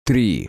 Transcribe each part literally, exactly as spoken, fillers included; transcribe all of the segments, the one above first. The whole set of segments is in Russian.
Три.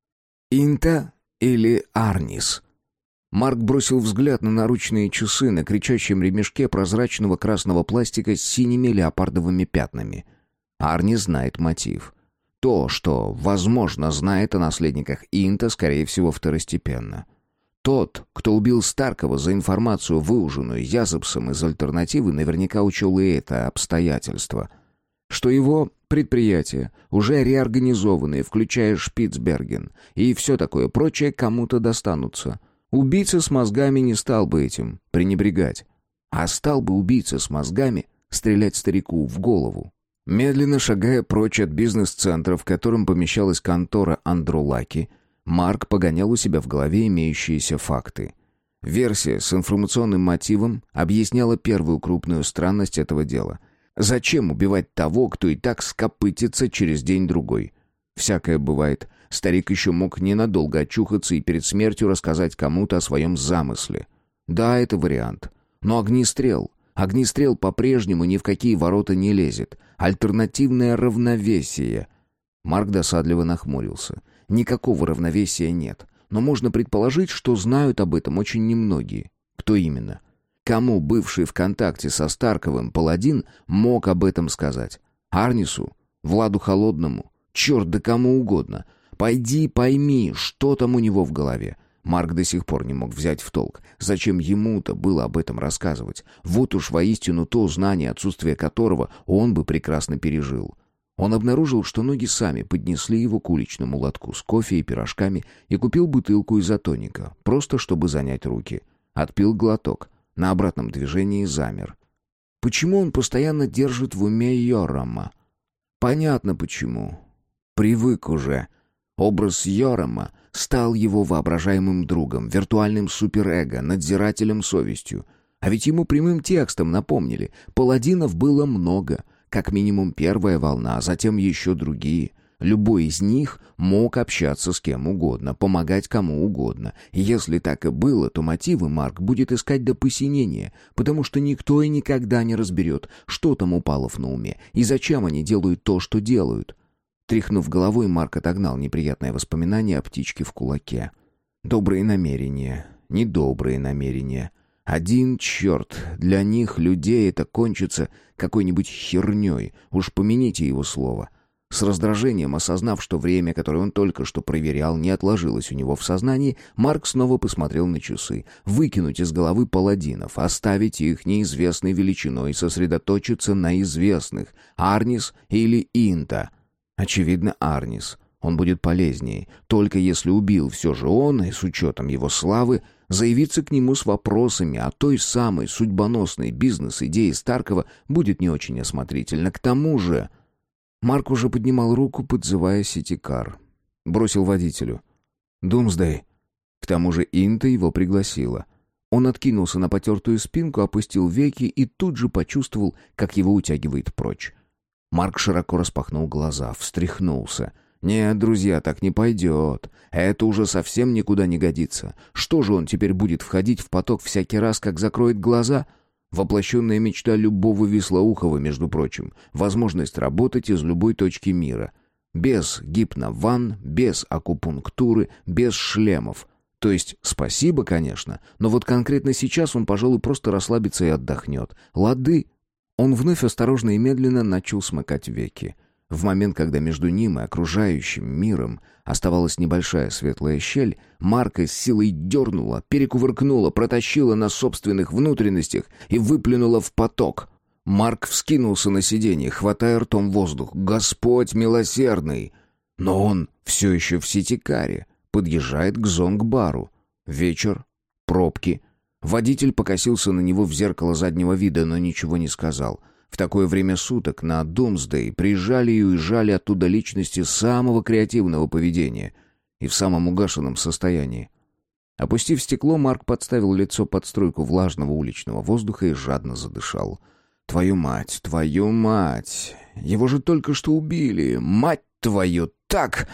Инта или Арнис? Марк бросил взгляд на наручные часы на кричащем ремешке прозрачного красного пластика с синими леопардовыми пятнами. Арнис знает мотив. То, что, возможно, знает о наследниках Инта, скорее всего, второстепенно. Тот, кто убил Старкова за информацию, выуженную Язепсом из альтернативы, наверняка учел и это обстоятельство. Что его предприятия, уже реорганизованные, включая Шпицберген, и все такое прочее, кому-то достанутся. Убийца с мозгами не стал бы этим пренебрегать. А стал бы убийца с мозгами стрелять старику в голову. Медленно шагая прочь от бизнес-центра, в котором помещалась контора Андролаки, Марк погонял у себя в голове имеющиеся факты. Версия с информационным мотивом объясняла первую крупную странность этого дела. Зачем убивать того, кто и так скопытится через день-другой? Всякое бывает. Старик еще мог ненадолго очухаться и перед смертью рассказать кому-то о своем замысле. Да, это вариант. Но огнестрел... Огнестрел по-прежнему ни в какие ворота не лезет. Альтернативное равновесие. Марк досадливо нахмурился. Никакого равновесия нет. Но можно предположить, что знают об этом очень немногие. Кто именно? Кому бывший в контакте со Старковым паладин мог об этом сказать? Арнису? Владу Холодному? Черт, да кому угодно. Пойди пойми, что там у него в голове. Марк до сих пор не мог взять в толк, зачем ему-то было об этом рассказывать. Вот уж воистину то знание, отсутствие которого он бы прекрасно пережил. Он обнаружил, что ноги сами поднесли его к уличному лотку с кофе и пирожками и купил бутылку изотоника, просто чтобы занять руки. Отпил глоток, на обратном движении замер. Почему он постоянно держит в уме Йорама? Понятно почему. Привык уже. Образ Йорама стал его воображаемым другом, виртуальным суперэго, надзирателем совестью. А ведь ему прямым текстом напомнили, паладинов было много, как минимум первая волна, а затем еще другие. Любой из них мог общаться с кем угодно, помогать кому угодно. И если так и было, то мотивы Марк будет искать до посинения, потому что никто и никогда не разберет, что там у палов на уме и зачем они делают то, что делают. Тряхнув головой, Марк отогнал неприятное воспоминание о птичке в кулаке. Добрые намерения, недобрые намерения. Один черт, для них, людей, это кончится какой-нибудь херней, уж помяните его слово. С раздражением осознав, что время, которое он только что проверял, не отложилось у него в сознании, Марк снова посмотрел на часы. Выкинуть из головы паладинов, оставить их неизвестной величиной и сосредоточиться на известных — Арнис или Инта. Очевидно, Арнис. Он будет полезнее. Только если убил все же он, и с учетом его славы, заявиться к нему с вопросами о той самой судьбоносной бизнес-идее Старкова будет не очень осмотрительно. К тому же... Марк уже поднимал руку, подзывая ситикар. Бросил водителю. «Думсдэй». К тому же Инта его пригласила. Он откинулся на потертую спинку, опустил веки и тут же почувствовал, как его утягивает прочь. Марк широко распахнул глаза, встряхнулся. «Нет, друзья, так не пойдет. Это уже совсем никуда не годится. Что же он теперь будет входить в поток всякий раз, как закроет глаза?» Воплощенная мечта любого вислоухого, между прочим. Возможность работать из любой точки мира. Без гипнованн, без акупунктуры, без шлемов. То есть спасибо, конечно, но вот конкретно сейчас он, пожалуй, просто расслабится и отдохнет. Лады. Он вновь осторожно и медленно начал смыкать веки. В момент, когда между ним и окружающим миром оставалась небольшая светлая щель, Марка с силой дернула, перекувыркнула, протащила на собственных внутренностях и выплюнула в поток. Марк вскинулся на сиденье, хватая ртом воздух. «Господь милосердный!» Но он все еще в ситикаре, подъезжает к зонг-бару. Вечер, пробки. Водитель покосился на него в зеркало заднего вида, но ничего не сказал. В такое время суток на Думсдэй приезжали и уезжали оттуда личности самого креативного поведения и в самом угашенном состоянии. Опустив стекло, Марк подставил лицо под струйку влажного уличного воздуха и жадно задышал. «Твою мать, твою мать! Его же только что убили! Мать твою, так!»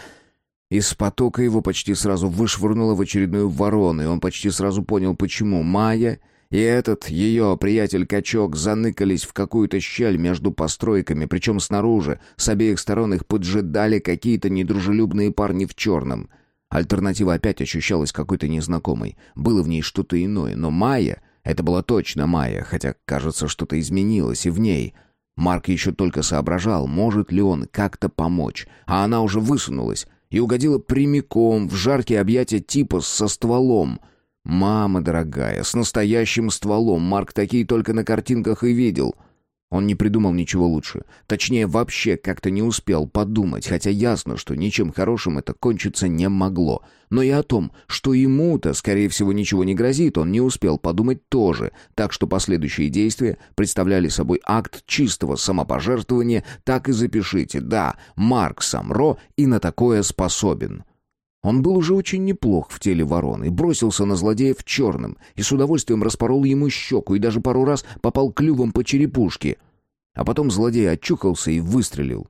Из потока его почти сразу вышвырнуло в очередную ворону, и он почти сразу понял, почему Майя и этот ее приятель-качок заныкались в какую-то щель между постройками, причем снаружи, с обеих сторон их поджидали какие-то недружелюбные парни в черном. Альтернатива опять ощущалась какой-то незнакомой. Было в ней что-то иное, но Майя, это была точно Майя, хотя, кажется, что-то изменилось и в ней. Марк еще только соображал, может ли он как-то помочь, а она уже высунулась и угодила прямиком в жаркие объятия типа со стволом. «Мама дорогая, с настоящим стволом, Марк такие только на картинках и видел». Он не придумал ничего лучше. Точнее, вообще как-то не успел подумать, хотя ясно, что ничем хорошим это кончиться не могло. Но и о том, что ему-то, скорее всего, ничего не грозит, он не успел подумать тоже, так что последующие действия представляли собой акт чистого самопожертвования. Так и запишите, да, Марк Самро и на такое способен. Он был уже очень неплох в теле вороны, бросился на злодея в черном и с удовольствием распорол ему щеку и даже пару раз попал клювом по черепушке. А потом злодей очухался и выстрелил.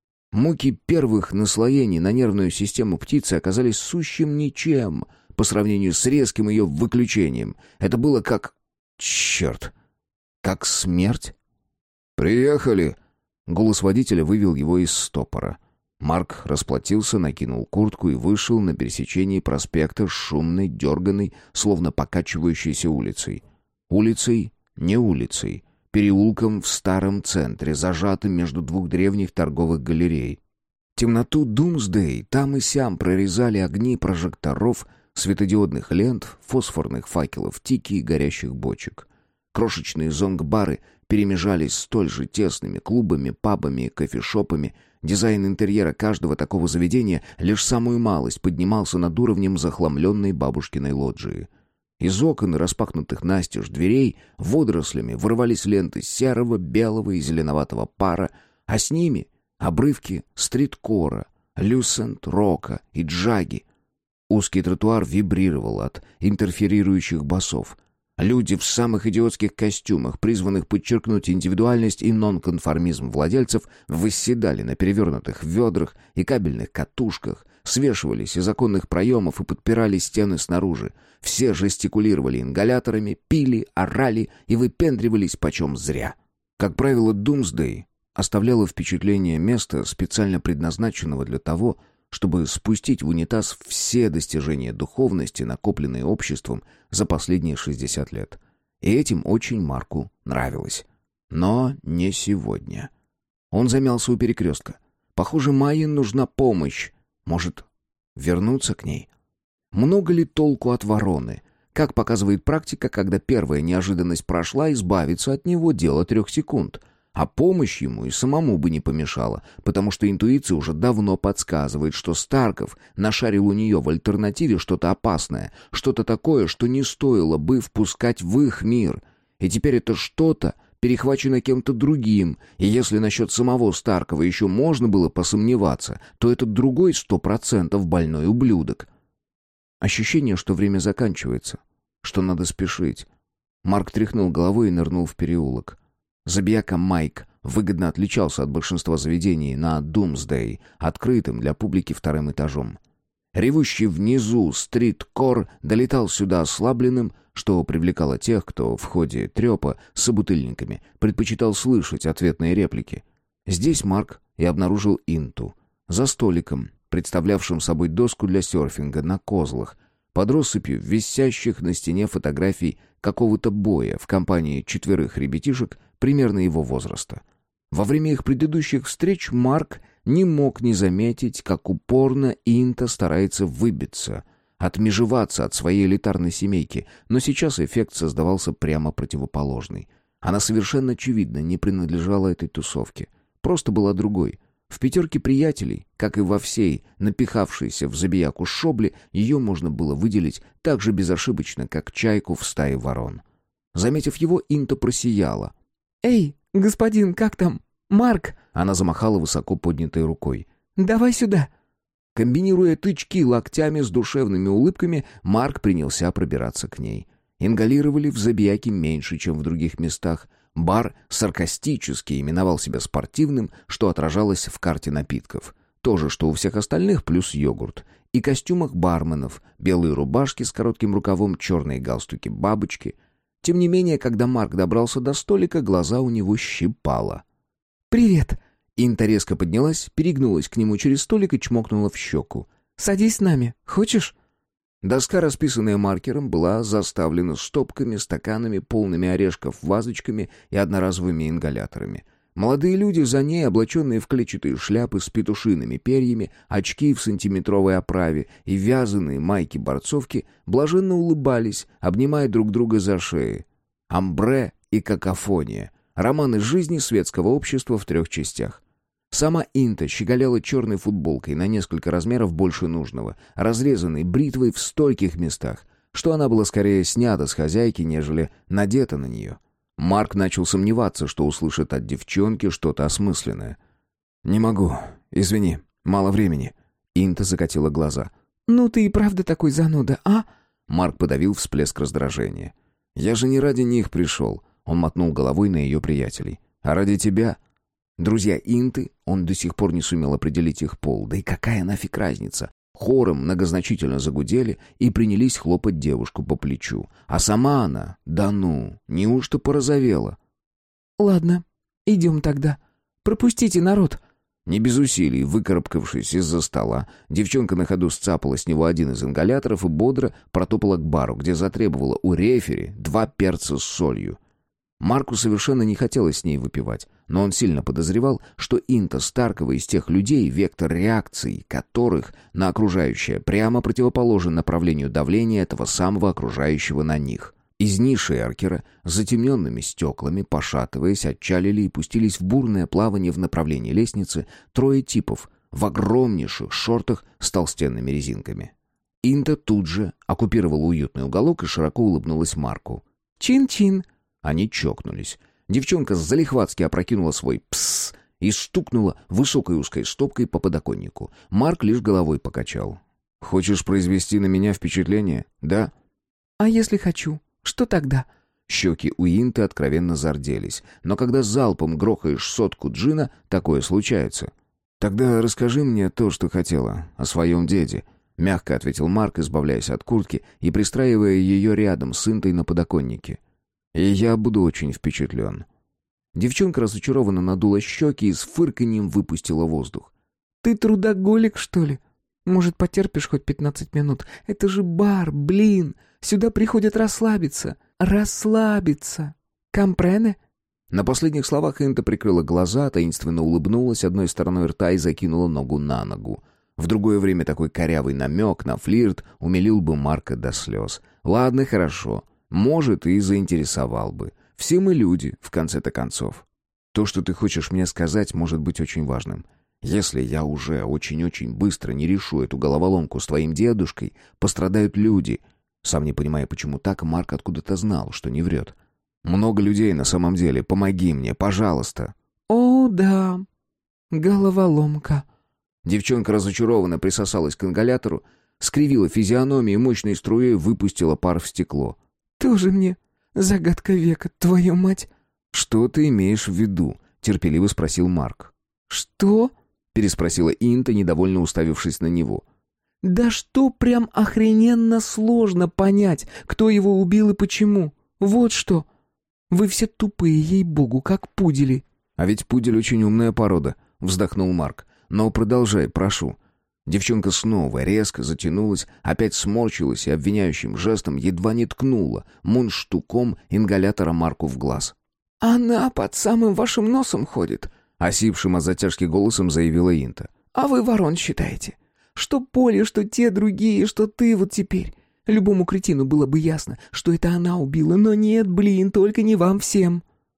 Муки первых наслоений на нервную систему птицы оказались сущим ничем по сравнению с резким ее выключением. Это было как... черт! Как смерть? «Приехали!» Голос водителя вывел его из стопора. Марк расплатился, накинул куртку и вышел на пересечении проспекта с шумной, дерганой, словно покачивающейся улицей. Улицей, не улицей, переулком в старом центре, зажатым между двух древних торговых галерей. Темноту Думсдей там и сям прорезали огни прожекторов, светодиодных лент, фосфорных факелов, тики и горящих бочек. Крошечные зонг-бары перемежались столь же тесными клубами, пабами и кофешопами. Дизайн интерьера каждого такого заведения лишь самую малость поднимался над уровнем захламленной бабушкиной лоджии. Из окон и распахнутых настежь дверей водорослями вырывались ленты серого, белого и зеленоватого пара, а с ними обрывки стрит-кора, люсент-рока и джаги. Узкий тротуар вибрировал от интерферирующих басов. Люди в самых идиотских костюмах, призванных подчеркнуть индивидуальность и нонконформизм владельцев, восседали на перевернутых ведрах и кабельных катушках, свешивались из оконных проемов и подпирали стены снаружи. Все жестикулировали ингаляторами, пили, орали и выпендривались почем зря. Как правило, Думсдей оставляло впечатление места, специально предназначенного для того, чтобы спустить в унитаз все достижения духовности, накопленные обществом за последние шестьдесят лет. И этим очень Марку нравилось. Но не сегодня. Он замялся у перекрестка. Похоже, Майе нужна помощь. Может, вернуться к ней? Много ли толку от вороны? Как показывает практика, когда первая неожиданность прошла, избавиться от него — дело трех секунд. А помощь ему и самому бы не помешала, потому что интуиция уже давно подсказывает, что Старков нашарил у нее в альтернативе что-то опасное, что-то такое, что не стоило бы впускать в их мир. И теперь это что-то перехвачено кем-то другим, и если насчет самого Старкова еще можно было посомневаться, то этот другой сто процентов больной ублюдок. Ощущение, что время заканчивается, что надо спешить. Марк тряхнул головой и нырнул в переулок. Забияка Майк выгодно отличался от большинства заведений на Думсдей, открытым для публики вторым этажом. Ревущий внизу стрит-кор долетал сюда ослабленным, что привлекало тех, кто в ходе трепа с собутыльниками предпочитал слышать ответные реплики. Здесь Марк и обнаружил Инту. За столиком, представлявшим собой доску для серфинга на козлах, под россыпью висящих на стене фотографий какого-то боя в компании четверых ребятишек примерно его возраста. Во время их предыдущих встреч Марк не мог не заметить, как упорно Инта старается выбиться, отмежеваться от своей элитарной семейки, но сейчас эффект создавался прямо противоположный. Она совершенно очевидно не принадлежала этой тусовке, просто была другой. В пятерке приятелей, как и во всей напихавшейся в забияку шобле, ее можно было выделить так же безошибочно, как чайку в стае ворон. Заметив его, Инта просияла. «Эй, господин, как там? Марк!» Она замахала высоко поднятой рукой. «Давай сюда!» Комбинируя тычки локтями с душевными улыбками, Марк принялся пробираться к ней. Ингалировали в забияке меньше, чем в других местах. Бар саркастически именовал себя спортивным, что отражалось в карте напитков. То же, что у всех остальных, плюс йогурт. И костюмах барменов, белые рубашки с коротким рукавом, черные галстуки-бабочки. Тем не менее, когда Марк добрался до столика, глаза у него щипало. «Привет!» Инта резко поднялась, перегнулась к нему через столик и чмокнула в щеку. «Садись с нами. Хочешь?» Доска, расписанная маркером, была заставлена стопками, стаканами, полными орешков, вазочками и одноразовыми ингаляторами. Молодые люди за ней, облаченные в клетчатые шляпы с петушиными перьями, очки в сантиметровой оправе и вязаные майки-борцовки, блаженно улыбались, обнимая друг друга за шеи. «Амбре» и «Какофония» — роман из жизни светского общества в трех частях. Сама Инта щеголяла черной футболкой на несколько размеров больше нужного, разрезанной бритвой в стольких местах, что она была скорее снята с хозяйки, нежели надета на нее. Марк начал сомневаться, что услышит от девчонки что-то осмысленное. «Не могу. Извини. Мало времени». Инта закатила глаза. «Ну ты и правда такой зануда, а?» Марк подавил всплеск раздражения. «Я же не ради них пришел». Он мотнул головой на ее приятелей. «А ради тебя?» Друзья Инты, он до сих пор не сумел определить их пол. Да и какая нафиг разница? Хором многозначительно загудели и принялись хлопать девушку по плечу. А сама она, да ну, неужто порозовела? «Ладно, идем тогда. Пропустите народ». Не без усилий, выкарабкавшись из-за стола, девчонка на ходу сцапала с него один из ингаляторов и бодро протопала к бару, где затребовала у рефери два перца с солью. Марку совершенно не хотелось с ней выпивать, но он сильно подозревал, что Инта Старкова из тех людей, вектор реакций которых на окружающее прямо противоположен направлению давления этого самого окружающего на них. Из ниши эркера с затемненными стеклами, пошатываясь, отчалили и пустились в бурное плавание в направлении лестницы трое типов в огромнейших шортах с толстенными резинками. Инта тут же оккупировала уютный уголок и широко улыбнулась Марку. «Чин-чин!» Они чокнулись. Девчонка залихватски опрокинула свой «псс» и стукнула высокой узкой стопкой по подоконнику. Марк лишь головой покачал. «Хочешь произвести на меня впечатление, да?» «А если хочу? Что тогда?» Щеки у Инты откровенно зарделись. Но когда залпом грохаешь сотку джина, такое случается. «Тогда расскажи мне то, что хотела, о своем деде», — мягко ответил Марк, избавляясь от куртки и пристраивая ее рядом с Интой на подоконнике. «И я буду очень впечатлен». Девчонка разочарованно надула щеки и с фырканьем выпустила воздух. «Ты трудоголик, что ли? Может, потерпишь хоть пятнадцать минут? Это же бар, блин! Сюда приходят расслабиться. Расслабиться! Компрене?» На последних словах Инта прикрыла глаза, таинственно улыбнулась одной стороной рта и закинула ногу на ногу. В другое время такой корявый намек на флирт умилил бы Марка до слез. «Ладно, хорошо. Может, и заинтересовал бы. Все мы люди, в конце-то концов. То, что ты хочешь мне сказать, может быть очень важным. Если я уже очень-очень быстро не решу эту головоломку с твоим дедушкой, пострадают люди». Сам не понимая, почему так, Марк откуда-то знал, что не врет. «Много людей на самом деле. Помоги мне, пожалуйста». «О, да. Головоломка». Девчонка разочарованно присосалась к ингалятору, скривила физиономию и мощной струей выпустила пар в стекло. «Тоже мне загадка века, твою мать!» «Что ты имеешь в виду?» — терпеливо спросил Марк. «Что?» — переспросила Инта, недовольно уставившись на него. «Да что прям охрененно сложно понять, кто его убил и почему. Вот что. Вы все тупые, ей-богу, как пудели». «А ведь пудель очень умная порода», — вздохнул Марк. «Но продолжай, прошу». Девчонка снова резко затянулась, опять сморщилась и обвиняющим жестом едва не ткнула мундштуком ингалятора Марку в глаз. «Она под самым вашим носом ходит», — осипшим от затяжки голосом заявила Инта. «А вы ворон считаете? Что Поле, что те другие, что ты вот теперь. Любому кретину было бы ясно, что это она убила, но нет, блин, только не вам всем».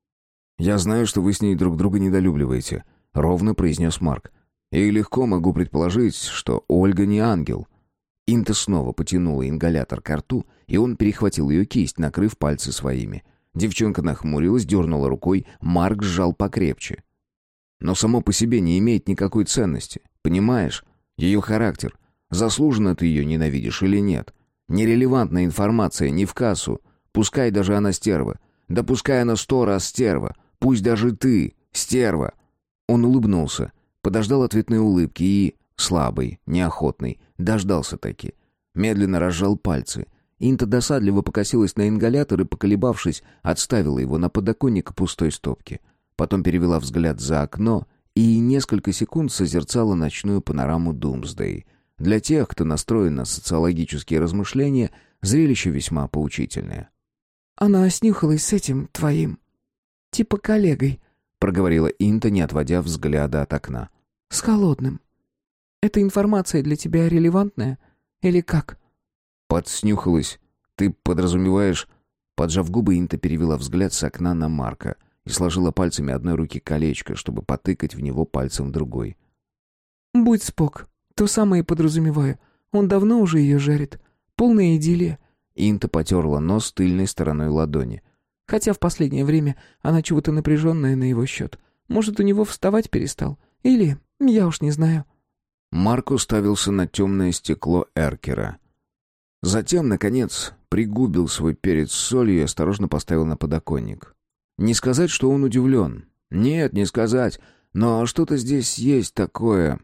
«Я знаю, что вы с ней друг друга недолюбливаете», — ровно произнес Марк. «И легко могу предположить, что Ольга не ангел». Инта снова потянула ингалятор к рту, и он перехватил ее кисть, накрыв пальцы своими. Девчонка нахмурилась, дернула рукой, Марк сжал покрепче. «Но само по себе не имеет никакой ценности, понимаешь? Ее характер. Заслуженно ты ее ненавидишь или нет? Нерелевантная информация, не в кассу. Пускай даже она стерва. Да пускай она сто раз стерва. Пусть даже ты стерва». Он улыбнулся. Подождал ответной улыбки и, слабый, неохотный, дождался таки. Медленно разжал пальцы. Инта досадливо покосилась на ингалятор и, поколебавшись, отставила его на подоконник пустой стопки. Потом перевела взгляд за окно и несколько секунд созерцала ночную панораму Думсдей. Для тех, кто настроен на социологические размышления, зрелище весьма поучительное. «Она снюхалась с этим твоим, типа коллегой», — проговорила Инта, не отводя взгляда от окна. «С Холодным. Эта информация для тебя релевантная? Или как?» «Подснюхалась. Ты подразумеваешь...» Поджав губы, Инта перевела взгляд с окна на Марка и сложила пальцами одной руки колечко, чтобы потыкать в него пальцем другой. «Будь спок. То самое и подразумеваю. Он давно уже ее жарит. Полная идиллия». Инта потерла нос тыльной стороной ладони. «Хотя в последнее время она чего-то напряженная на его счет. Может, у него вставать перестал? Или... я уж не знаю». Марк уставился на темное стекло эркера. Затем, наконец, пригубил свой перец с солью и осторожно поставил на подоконник. Не сказать, что он удивлен. Нет, не сказать. Но что-то здесь есть такое...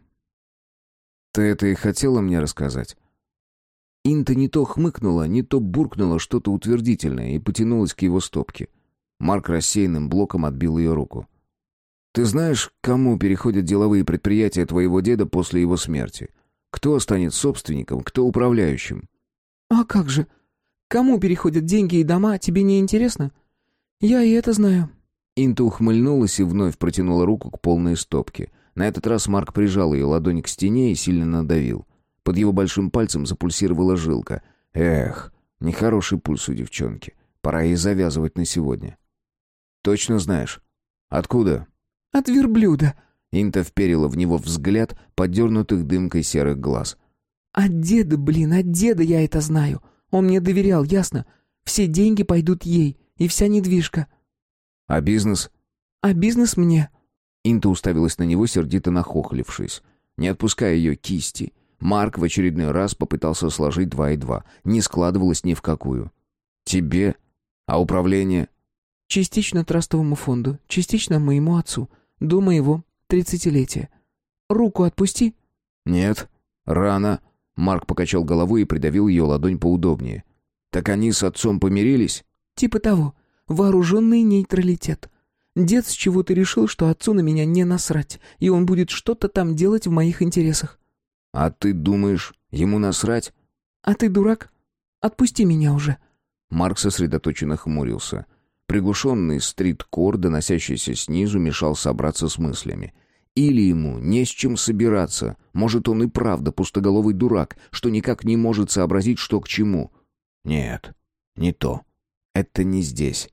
Ты это и хотела мне рассказать? Инта не то хмыкнула, не то буркнула что-то утвердительное и потянулась к его стопке. Марк рассеянным блоком отбил ее руку. «Ты знаешь, к кому переходят деловые предприятия твоего деда после его смерти? Кто станет собственником, кто управляющим?» «А как же? Кому переходят деньги и дома, тебе не интересно? Я и это знаю». Инта ухмыльнулась и вновь протянула руку к полной стопке. На этот раз Марк прижал ее ладонь к стене и сильно надавил. Под его большим пальцем запульсировала жилка. Эх, нехороший пульс у девчонки. Пора ей завязывать на сегодня. «Точно знаешь? Откуда?» «От верблюда». Инта вперила в него взгляд, подернутых дымкой серых глаз. «От деда, блин, от деда я это знаю. Он мне доверял, ясно? Все деньги пойдут ей, и вся недвижка». «А бизнес?» «А бизнес мне». Инта уставилась на него, сердито нахохлившись. Не отпуская ее кисти, Марк в очередной раз попытался сложить два и два. Не складывалось ни в какую. «Тебе? А управление?» «Частично трастовому фонду, частично моему отцу. До моего тридцатилетия. Руку отпусти». «Нет, рано». Марк покачал головой и придавил ее ладонь поудобнее. «Так они с отцом помирились?» «Типа того. Вооруженный нейтралитет. Дед с чего-то решил, что отцу на меня не насрать, и он будет что-то там делать в моих интересах». «А ты думаешь, ему насрать?» «А ты дурак? Отпусти меня уже». Марк сосредоточенно хмурился. Приглушенный стрит-кор, доносящийся снизу, мешал собраться с мыслями. Или ему не с чем собираться. Может, он и правда пустоголовый дурак, что никак не может сообразить, что к чему. Нет, не то. Это не здесь.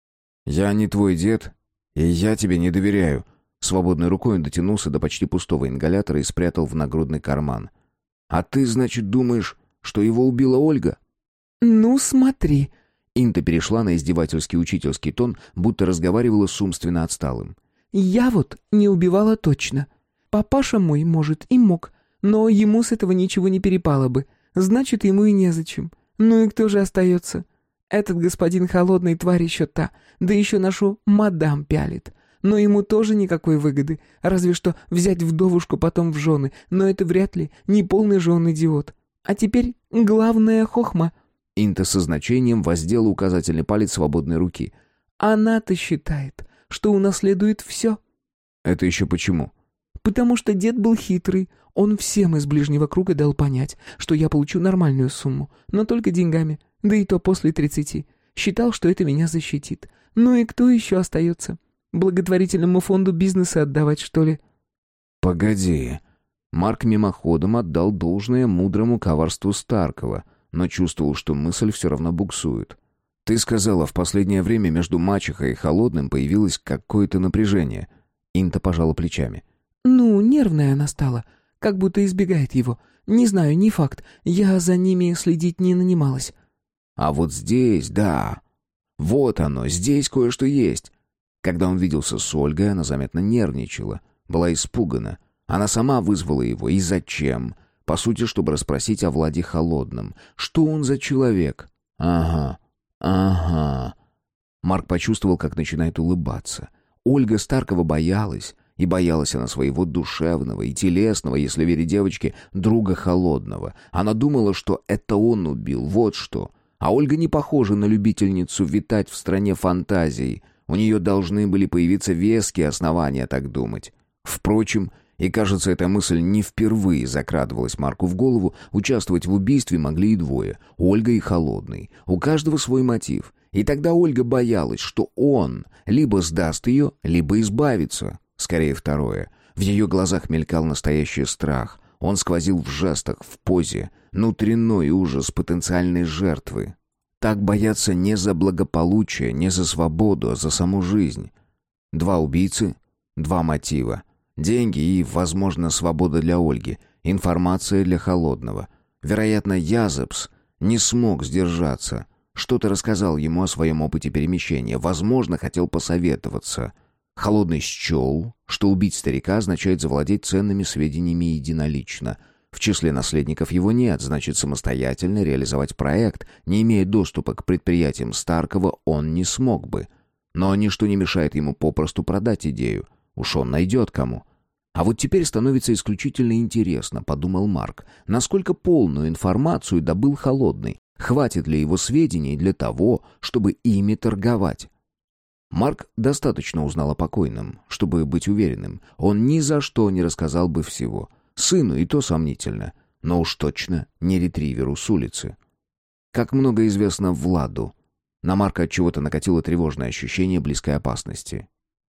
«Я не твой дед, и я тебе не доверяю». Свободной рукой он дотянулся до почти пустого ингалятора и спрятал в нагрудный карман. «А ты, значит, думаешь, что его убила Ольга?» «Ну, смотри». Инта перешла на издевательский учительский тон, будто разговаривала с умственно отсталым. «Я вот не убивала точно. Папаша мой, может, и мог, но ему с этого ничего не перепало бы. Значит, ему и незачем. Ну и кто же остается? Этот господин холодный тварь еще та, да еще нашу мадам пялит. Но ему тоже никакой выгоды, разве что взять вдовушку потом в жены, но это вряд ли, не полный же он идиот. А теперь главная хохма». Инта со значением воздела указательный палец свободной руки. «Она-то считает, что унаследует все». «Это еще почему?» «Потому что дед был хитрый. Он всем из ближнего круга дал понять, что я получу нормальную сумму, но только деньгами, да и то после тридцати. Считал, что это меня защитит. Ну и кто еще остается? Благотворительному фонду бизнеса отдавать, что ли?» «Погоди». Марк мимоходом отдал должное мудрому коварству Старкова, но чувствовал, что мысль все равно буксует. «Ты сказала, в последнее время между мачехой и Холодным появилось какое-то напряжение». Инта пожала плечами. «Ну, нервная она стала, как будто избегает его. Не знаю, не факт, я за ними следить не нанималась». «А вот здесь, да. Вот оно, здесь кое-что есть». Когда он виделся с Ольгой, она заметно нервничала, была испугана. Она сама вызвала его. И зачем? По сути, чтобы расспросить о Владе Холодном. Что он за человек? Ага, ага. Марк почувствовал, как начинает улыбаться. Ольга Старкова боялась. И боялась она своего душевного и телесного, если верить девочке, друга Холодного. Она думала, что это он убил, вот что. А Ольга не похожа на любительницу витать в стране фантазий. У нее должны были появиться веские основания так думать. Впрочем, и кажется, эта мысль не впервые закрадывалась Марку в голову, участвовать в убийстве могли и двое — Ольга и Холодный. У каждого свой мотив. И тогда Ольга боялась, что он либо сдаст ее, либо избавится. Скорее второе. В ее глазах мелькал настоящий страх. Он сквозил в жестах, в позе, внутренний ужас потенциальной жертвы. Так бояться не за благополучие, не за свободу, а за саму жизнь. Два убийцы, два мотива. Деньги и, возможно, свобода для Ольги, информация для Холодного. Вероятно, Язепс не смог сдержаться. Что-то рассказал ему о своем опыте перемещения. Возможно, хотел посоветоваться. Холодный счел, что убить старика означает завладеть ценными сведениями единолично. В числе наследников его нет, значит, самостоятельно реализовать проект, не имея доступа к предприятиям Старкова, он не смог бы. Но ничто не мешает ему попросту продать идею. Уж он найдет кому. А вот теперь становится исключительно интересно, подумал Марк, насколько полную информацию добыл Холодный. Хватит ли его сведений для того, чтобы ими торговать? Марк достаточно узнал о покойном, чтобы быть уверенным. Он ни за что не рассказал бы всего. Сыну и то сомнительно, но уж точно не ретриверу с улицы. Как много известно Владу. На Марка отчего-то накатило тревожное ощущение близкой опасности.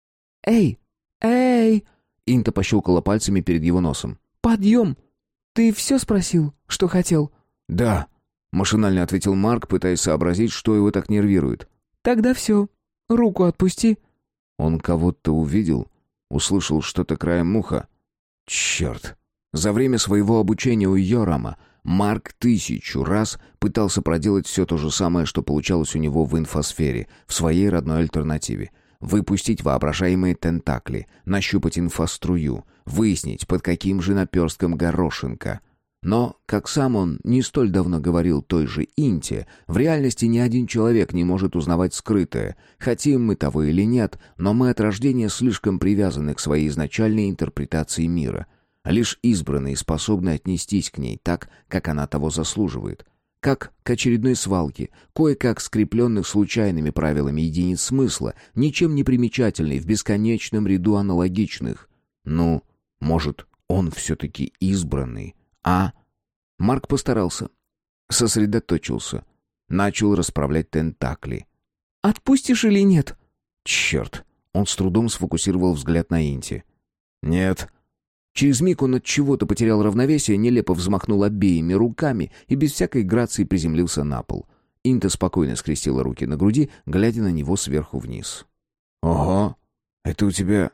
«Эй! Эй!» Инта пощелкала пальцами перед его носом. «Подъем! Ты все спросил, что хотел?» «Да», — машинально ответил Марк, пытаясь сообразить, что его так нервирует. «Тогда все. Руку отпусти». Он кого-то увидел, услышал что-то краем уха. Черт! За время своего обучения у Йорама Марк тысячу раз пытался проделать все то же самое, что получалось у него в инфосфере, в своей родной альтернативе. Выпустить воображаемые тентакли, нащупать инфострую, выяснить, под каким же наперстком горошинка. Но, как сам он не столь давно говорил той же Инте, в реальности ни один человек не может узнавать скрытое. Хотим мы того или нет, но мы от рождения слишком привязаны к своей изначальной интерпретации мира. Лишь избранные способны отнестись к ней так, как она того заслуживает. Как к очередной свалке, кое-как скрепленных случайными правилами единиц смысла, ничем не примечательной в бесконечном ряду аналогичных. Ну, может, он все-таки избранный, а? Марк постарался, сосредоточился, начал расправлять тентакли. «Отпустишь или нет?» Черт, он с трудом сфокусировал взгляд на Инте. «Нет». Через миг он от чего-то потерял равновесие, нелепо взмахнул обеими руками и без всякой грации приземлился на пол. Инта спокойно скрестила руки на груди, глядя на него сверху вниз. «Ого, это у тебя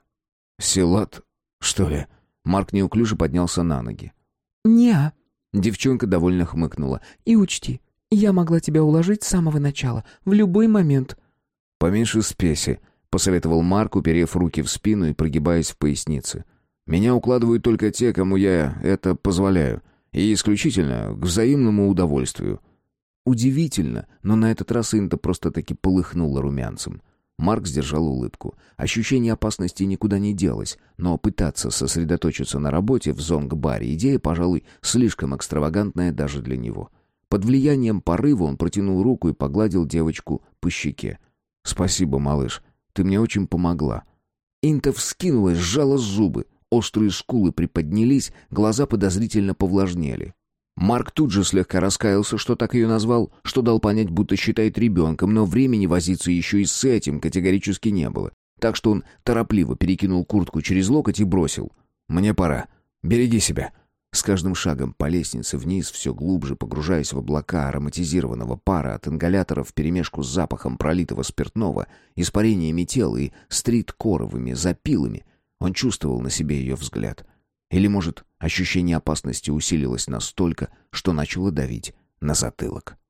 силат, что ли?» Марк неуклюже поднялся на ноги. «Не-а». Девчонка довольно хмыкнула. «И учти, я могла тебя уложить с самого начала, в любой момент». «Поменьше спеси», — посоветовал Марк, уперев руки в спину и прогибаясь в пояснице. «Меня укладывают только те, кому я это позволяю, и исключительно к взаимному удовольствию». Удивительно, но на этот раз Инта просто-таки полыхнула румянцем. Марк сдержал улыбку. Ощущение опасности никуда не делось, но пытаться сосредоточиться на работе в зонг-баре идея, пожалуй, слишком экстравагантная даже для него. Под влиянием порыва он протянул руку и погладил девочку по щеке. «Спасибо, малыш, ты мне очень помогла». Инта вскинулась, сжала зубы. Острые скулы приподнялись, глаза подозрительно повлажнели. Марк тут же слегка раскаялся, что так ее назвал, что дал понять, будто считает ребенком, но времени возиться еще и с этим категорически не было. Так что он торопливо перекинул куртку через локоть и бросил. «Мне пора. Береги себя». С каждым шагом по лестнице вниз, все глубже погружаясь в облака ароматизированного пара от ингаляторов вперемешку с запахом пролитого спиртного, испарениями тела и стрит-коровыми запилами, он чувствовал на себе ее взгляд. Или, может, ощущение опасности усилилось настолько, что начало давить на затылок.